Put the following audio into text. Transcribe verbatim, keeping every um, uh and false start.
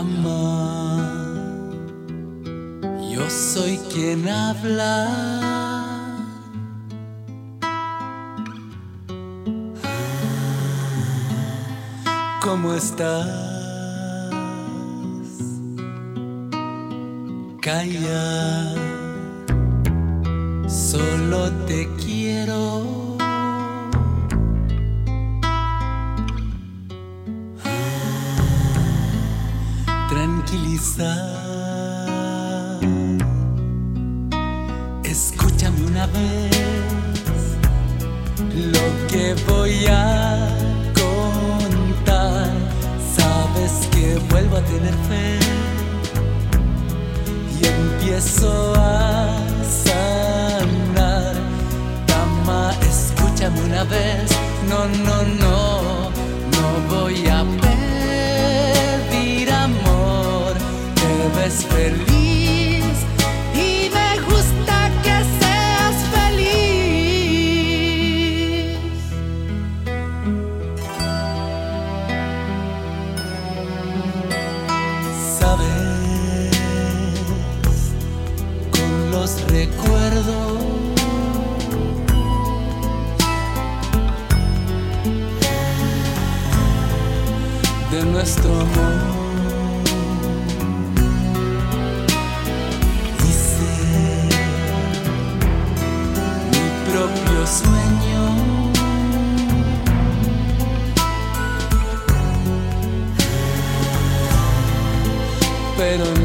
Dama, yo soy quien habla. ¿Cómo estás? Calla, solo te quiero. Tranquilizar. Escúchame una vez lo que voy a contar. Sabes que vuelvo a tener fe y empiezo a sanar. Dama, escúchame una vez. No, no, no, no voy a pedir amor. Te ves feliz y me gusta que seas feliz. Sabes, con los recuerdos de nuestro amor hice mi propio sueño. Pero